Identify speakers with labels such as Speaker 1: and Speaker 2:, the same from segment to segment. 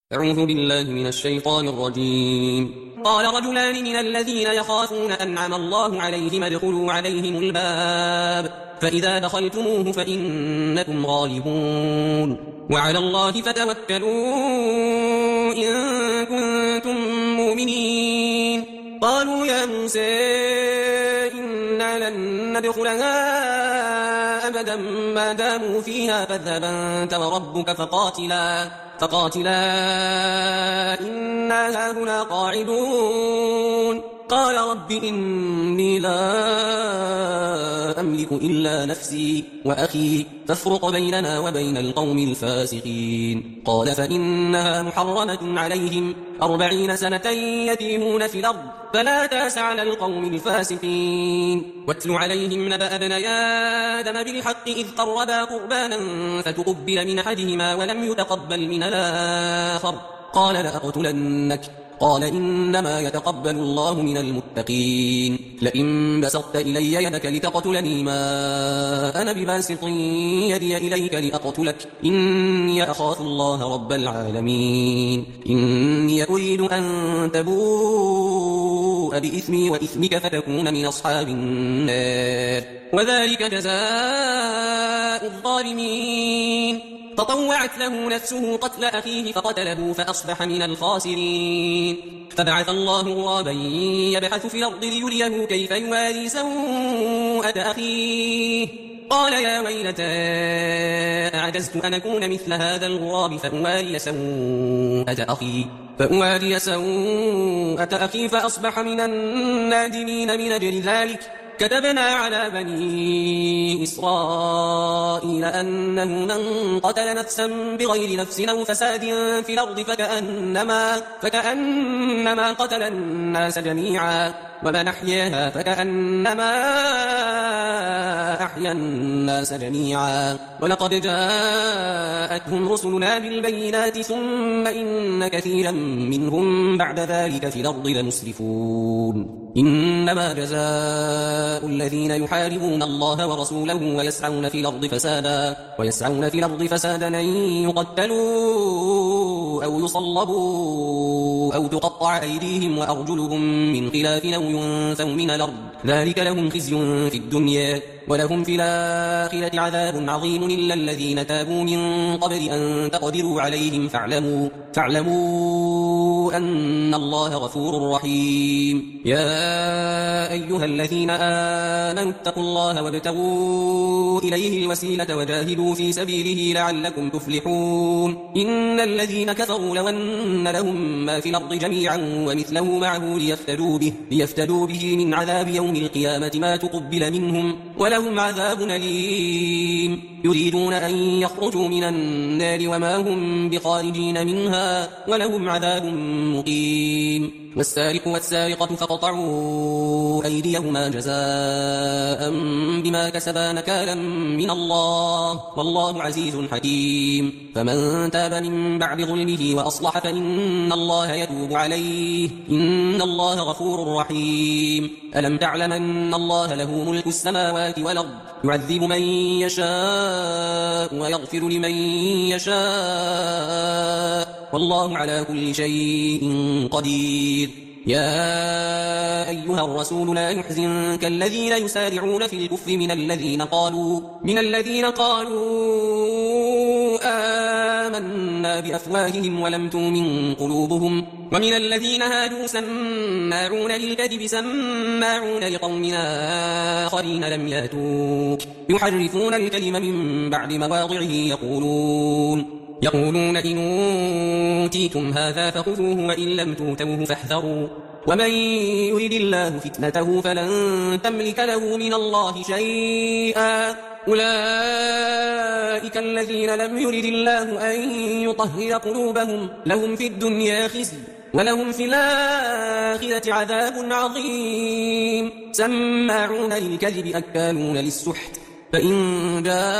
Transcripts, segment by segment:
Speaker 1: أعوذ بالله من الشيطان الرجيم. قال رجلان من الذين يخافون أنعم الله عليهم ادخلوا عليهم الباب فإذا دخلتموه فإنكم غالبون وعلى الله فتوكلوا إن كنتم مؤمنين. قالوا يا موسى إنا لن ندخلها أبدا ما داموا فيها فاذهب أنت وربك فقاتلا إنا هاهنا قاعدون. قال رب إني لا أملك إلا نفسي وأخي فافرق بيننا وبين القوم الفاسقين. قال فإنها محرمة عليهم 40 سنة يتيمون في الأرض فلا تأس على القوم الفاسقين. واتل عليهم نبأ ابني آدم بالحق إذ قربا قربانا فتقبل من أحدهما ولم يتقبل من الآخر قال لأقتلنك قال إنما يتقبل الله من المتقين. لئن بسطت إلي يدك لتقتلني ما أنا بباسط يدي إليك لأقتلك إني أخاف الله رب العالمين. إني أريد أن تبوء بإثمي وإثمك فتكون من أصحاب النار وذلك جزاء الظالمين. فطوعت له نفسه قتل أخيه فقتله فأصبح من الخاسرين. فبعث الله غرابا يبحث في الأرض ليريه كيف يواري سوءة أخيه قال يا ويلتى أعجزت أن أكون مثل هذا الغراب فأواري سوءة أخي فأصبح من النادمين. من أجل ذلك كتبنا على بني إسرائيل أنه من قتل نفسا بغير نفس أو فساد في الأرض فكأنما قتل الناس جميعا ومن أحياها فكأنما أحيا الناس جميعا. ولقد جاءتهم رسلنا بالبينات ثم إن كثيرا منهم بعد ذلك في الأرض لمسرفون. إنما جزاء الذين يحاربون الله ورسوله ويسعون في الأرض فسادا أن يقتلوا أو يصلبوا أو تقطع أيديهم وأرجلهم من خلاف أو ينفوا من الأرض ذلك لهم خزي في الدنيا ولهم في الآخرة عذاب عظيم إلا الذين تابوا من قبل أن تقدروا عليهم فاعلموا أن الله غفور رحيم. يا أيها الذين آمنوا اتقوا الله وابتغوا إليه الوسيلة وجاهدوا في سبيله لعلكم تفلحون. إن الذين كفروا لو أن لهم ما في الأرض جميعا ومثله معه ليفتدوا به من عذاب يوم القيامة ما تقبل منهم ولهم عذاب أليم. يريدون أن يخرجوا من النار وما هم بخارجين منها ولهم عذاب مقيم. والسارق والسارقة فاقطعوا أيديهما جزاء بما كسبا نكالا من الله والله عزيز حكيم. فمن تاب من بعد ظلمه وأصلح فإن الله يتوب عليه إن الله غفور رحيم. ألم تعلم أن الله له ملك السماوات والأرض يعذب من يشاء ويغفر لمن يشاء والله على كل شيء قدير. يا أيها الرسول لا يحزنك الذين يسارعون في الكفر من الذين قالوا آمنا بأفواههم ولم تؤمن قلوبهم ومن الذين هادوا سماعون للكذب سماعون لقوم آخرين لم يأتوك يحرفون الكلم من بعد مواضعه يقولون إن أوتيتم هذا فخذوه وإن لم تؤتوه فاحذروا ومن يرد الله فتنته فلن تملك له من الله شيئا. أولئك الذين لم يرد الله أن يطهر قلوبهم لهم في الدنيا خزي ولهم في الآخرة عذاب عظيم. سماعون للكذب أكالون للسحت فإن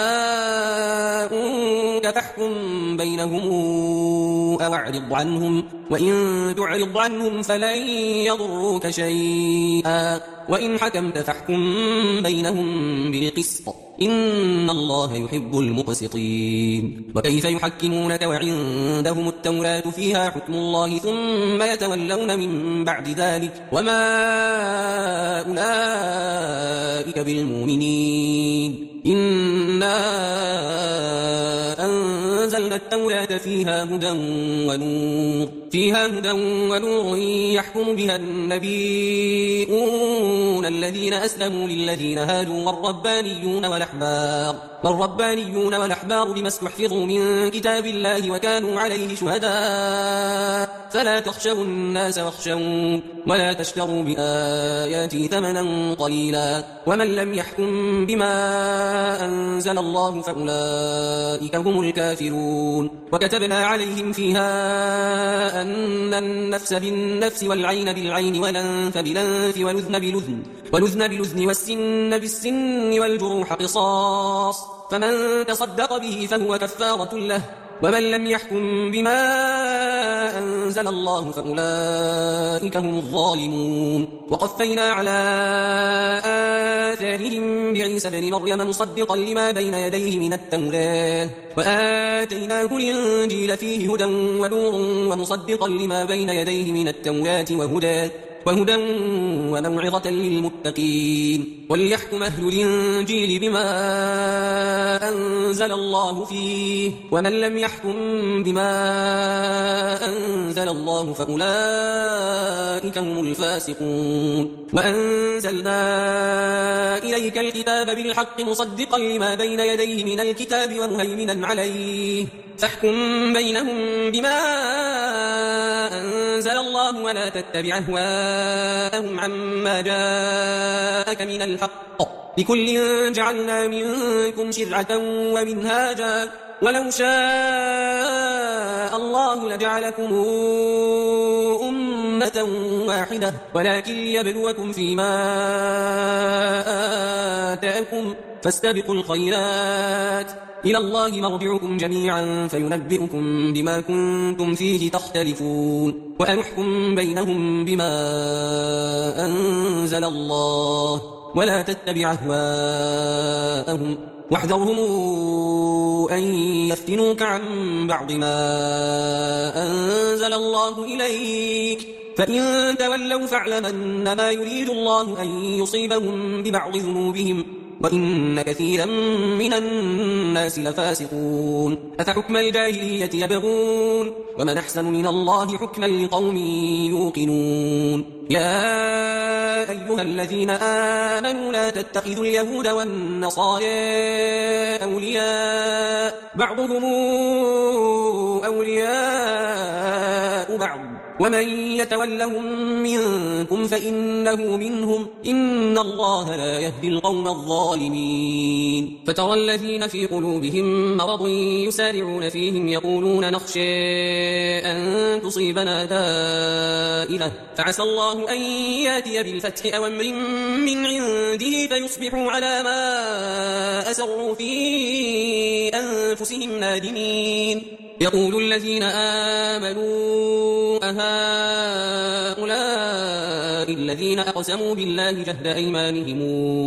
Speaker 1: جاءوك فاحكم بينهم أو أعرض عنهم وإن تعرض عنهم فلن يضروك شيئا وإن حكمت فاحكم بينهم بالقسط إن الله يحب المقسطين. وكيف يحكمونك وعندهم التوراة فيها حكم الله ثم يتولون من بعد ذلك وما أولئك بالمؤمنين. إنا أنزلنا التوراة فيها هدى ونور يحكم بها النبيون الذين أسلموا للذين هادوا والربانيون والأحبار بما استحفظوا من كتاب الله وكانوا عليه شهداء فلا تخشوا الناس واخشون ولا تشتروا بآياتي ثمنا قليلا ومن لم يحكم بما أنزل الله فأولئك هم الكافرون. وكتبنا عليهم فيها أن النفس بالنفس والعين بالعين والأنف بالأنف والأذن بالأذن والسن بالسن والجروح قصاص فمن تصدق به فهو كفارة له ومن لم يحكم بما أنزل الله فأولئك هم الظالمون. وقفينا على آثارهم بعيسى بن مريم مصدقا لما بين يديه من التوراة وآتيناه الإنجيل فيه هدى ونور ومصدقا لما بين يديه من التوراة وهدى وموعظة للمتقين. وليحكم أهل الإنجيل بما أنزل الله فيه ومن لم يحكم بما أنزل الله فأولئك هم الفاسقون. وأنزلنا إليك الكتاب بالحق مصدقا لما بين يديه من الكتاب ومهيمنا عليه فاحكم بينهم بما أنزل الله ولا تتبع أهواءهم عما جاءك من الحق لكل جعلنا منكم شرعة ومنهاجا ولو شاء الله لجعلكم أمة واحدة ولكن ليبلوكم فيما آتاكم فاستبقوا الخيرات إلى الله مرجعكم جميعا فينبئكم بما كنتم فيه تختلفون. وأنحكم بينهم بما أنزل الله ولا تتبع أهواءهم واحذرهم أن يفتنوك عن بعض ما أنزل الله إليك فإن تولوا فاعلم أنما يريد الله أن يصيبهم ببعض ذنوبهم وإن كثيرا من الناس لفاسقون. أفحكم الجاهلية يبغون ومن أحسن من الله حكما لقوم يوقنون. يا أيها الذين آمنوا لا تتخذوا اليهود والنصارى أولياء بعضهم أولياء بعض ومن يتولهم منكم فإنه منهم إن الله لا يهدي القوم الظالمين. فترى الذين في قلوبهم مرض يسارعون فيهم يقولون نخشى أن تصيبنا دائرة فعسى الله أن ياتي بالفتح أو أمر من عنده فيصبحوا على ما أسروا في أنفسهم نادمين. يقول الذين آمنوا أهؤلاء الذين أقسموا بالله جهد أيمانهم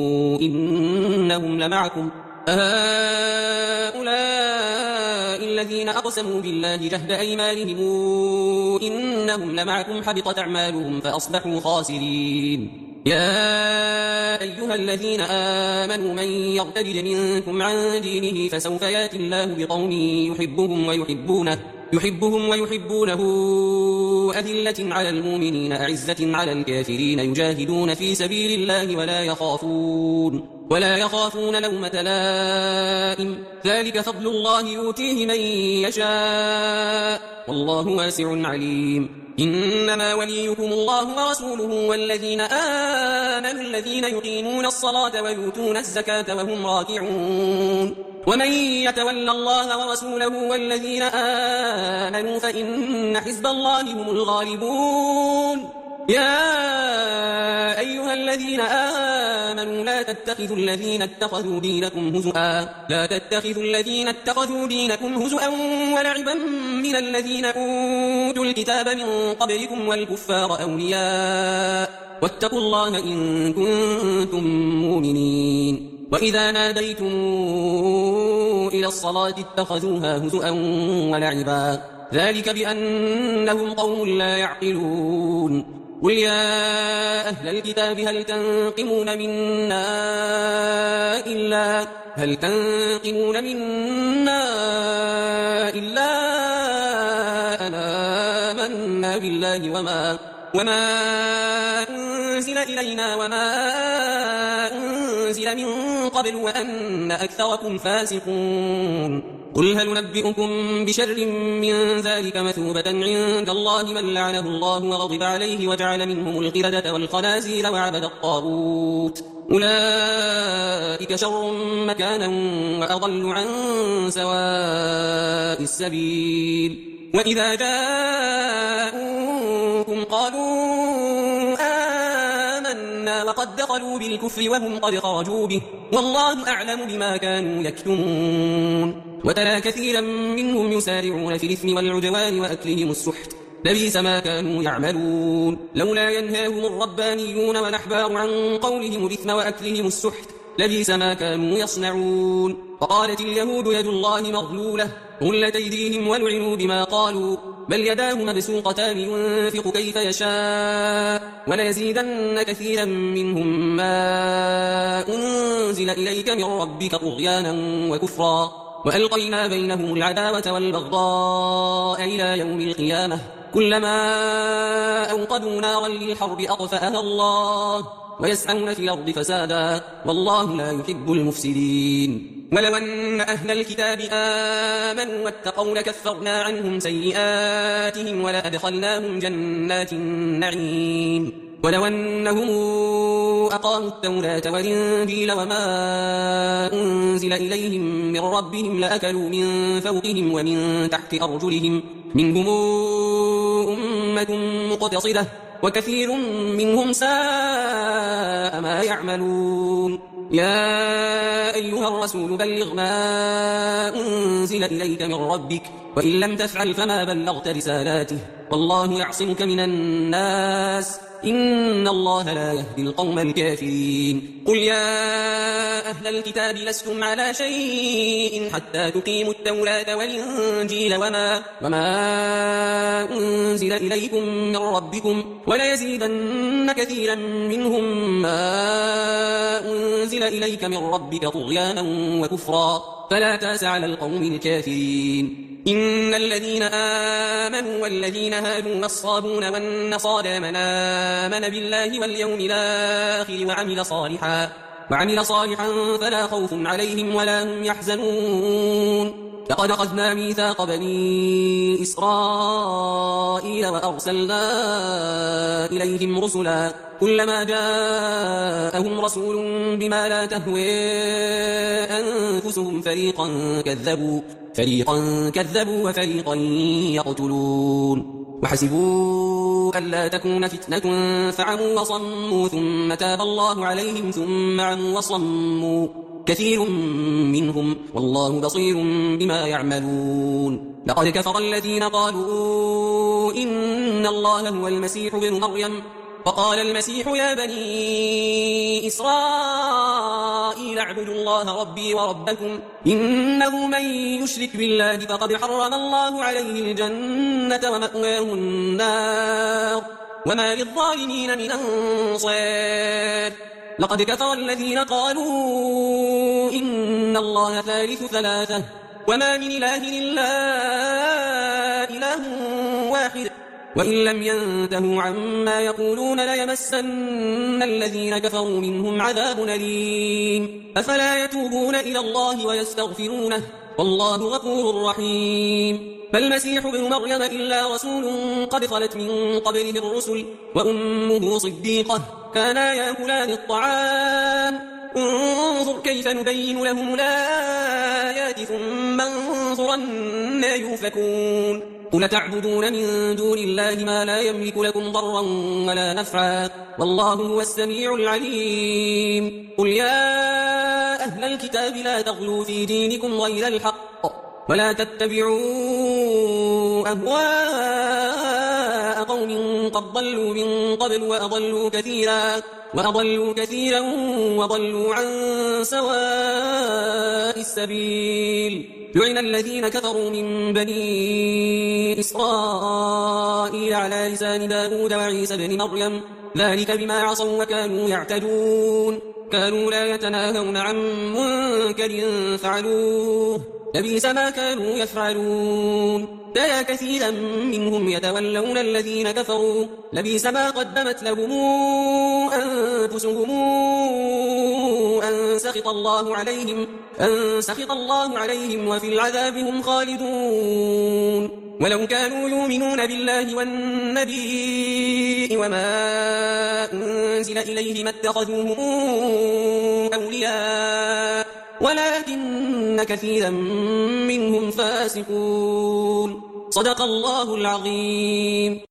Speaker 1: إنهم لمعكم الذين أقسموا بالله جهد أيمانهم إنهم لمعكم حبطت أعمالهم فأصبحوا خاسرين. يا أيها الذين آمنوا من يرتد منكم عن دينه فسوف يأتي الله بقوم يحبهم ويحبونه أذلة على المؤمنين أعزة على الكافرين يجاهدون في سبيل الله ولا يخافون لومة لائم ذلك فضل الله يؤتيه من يشاء والله واسع عليم. إنما وليكم الله ورسوله والذين آمنوا الذين يقيمون الصلاة ويؤتون الزكاة وهم راكعون ومن يتول الله ورسوله والذين آمنوا فإن حزب الله هم الغالبون. يا أيها الذين آمنوا لا تتخذوا الذين اتخذوا دينكم هزؤا ولعبا من الذين أوتوا الكتاب من قبلكم والكفار أولياء واتقوا الله إن كنتم مؤمنين. وإذا ناديتم إلى الصلاة اتخذوها هزؤا ولعبا ذلك بأنهم قوم لا يعقلون قل يا أهل الكتاب هل تنقمون منا إلا أنا آمنا بالله وما أنزل إلينا وما أنزل من قبل وأن أكثركم فاسقون قل هل ننبئكم بشر من ذلك مثوبة عند الله من لعنه الله وغضب عليه وجعل منهم القردة والخنازير وعبد الطاغوت أولئك شر مكانا وأضل عن سواء السبيل وإذا جاءوكم قالوا آمنا وقد دخلوا بالكفر وهم قد خرجوا به والله أعلم بما كانوا يكتمون وترى كثيرا منهم يسارعون في الإثم والعدوان وأكلهم السحت لبئس ما كانوا يعملون لولا ينهاهم الربانيون والأحبار عن قولهم الإثم وأكلهم السحت لبئس ما كانوا يصنعون وقالت اليهود يد الله مغلولة غلت أيديهم ولعنوا بما قالوا بل يداه مبسوطتان ينفق كيف يشاء وليزيدن كثيرا منهم ما أنزل إليك من ربك طغيانا وكفرا وألقينا بينهم العداوة والبغضاء إلى يوم القيامة كلما أوقدوا نارا للحرب أطفأها الله ويسعون في الأرض فسادا والله لا يحب المفسدين ولو أن أهل الكتاب آمنوا واتقوا لكفرنا عنهم سيئاتهم ولأدخلناهم جنات النعيم ولو أنهم أقاموا التوراة والإنجيل وما أنزل إليهم من ربهم لأكلوا من فوقهم ومن تحت أرجلهم منهم أمة مقتصدة وكثير منهم ساء ما يعملون يا أيها الرسول بلغ ما أنزل إليك من ربك وإن لم تفعل فما بلغت رسالاته والله يعصمك من الناس إن الله لا يهدي القوم الكافرين قل يا أهل الكتاب لستم على شيء حتى تقيموا التوراة والإنجيل وما أنزل إليكم من ربكم وليزيدن كثيرا منهم ما أنزل إليك من ربك طغيانا وكفرا فلا تأس على القوم الكافرين إن الذين آمنوا والذين هادوا والصابون والنصارى من آمن بالله واليوم الآخر وعمل صالحا فلا خوف عليهم ولا هم يحزنون لقد أخذنا ميثاق بني إسرائيل وأرسلنا إليهم رسلا كلما جاءهم رسول بما لا تهوي أنفسهم فريقا كذبوا وفريقا يقتلون وحسبوا ألا تكون فتنة فعموا وصموا ثم تاب الله عليهم ثم عموا وصموا كثير منهم والله بصير بما يعملون لقد كفر الذين قالوا إن الله هو المسيح ابن مريم فقال المسيح يا بني إسرائيل اعبدوا الله ربي وربكم إنه من يشرك بالله فقد حرم الله عليه الجنة ومأواه النار وما للظالمين من أنصار لقد كفر الذين قالوا إن الله ثالث ثلاثة وما من إله إلا إله واحد وإن لم ينتهوا عما يقولون ليمسن الذين كفروا منهم عذاب أليم أفلا يتوبون إلى الله ويستغفرونه والله غفور رحيم فالمسيح ابن مريم إلا رسول قد خلت من قبله الرسل وأمه صديقة كانا يأكلان الطعام انظر كيف نبين لهم الآيات ثم انظر أنى يؤفكون قل تعبدون من دون الله ما لا يملك لكم ضرا ولا نفعا والله هو السميع العليم قل يا أهل الكتاب لا تغلوا في دينكم غير الحق ولا تتبعوا أهواء قوم قد ضلوا من قبل وأضلوا كثيرا وضلوا عن سواء السبيل. لعن الذين كفروا من بني إسرائيل على لسان داود وعيسى بن مريم ذلك بما عصوا وكانوا يعتدون. كانوا لا يتناهون عن منكر فعلوه لبئس ما كانوا يفعلون. يا كثيرا منهم يتولون الذين كفروا لبئس ما قدمت لهم أنفسهم أن سخط الله عليهم وفي العذاب هم خالدون. ولو كانوا يؤمنون بالله والنبي وما أنزل إليه ما اتخذوهم أولياء ولكن كثيرا منهم فاسقون. صدق الله العظيم.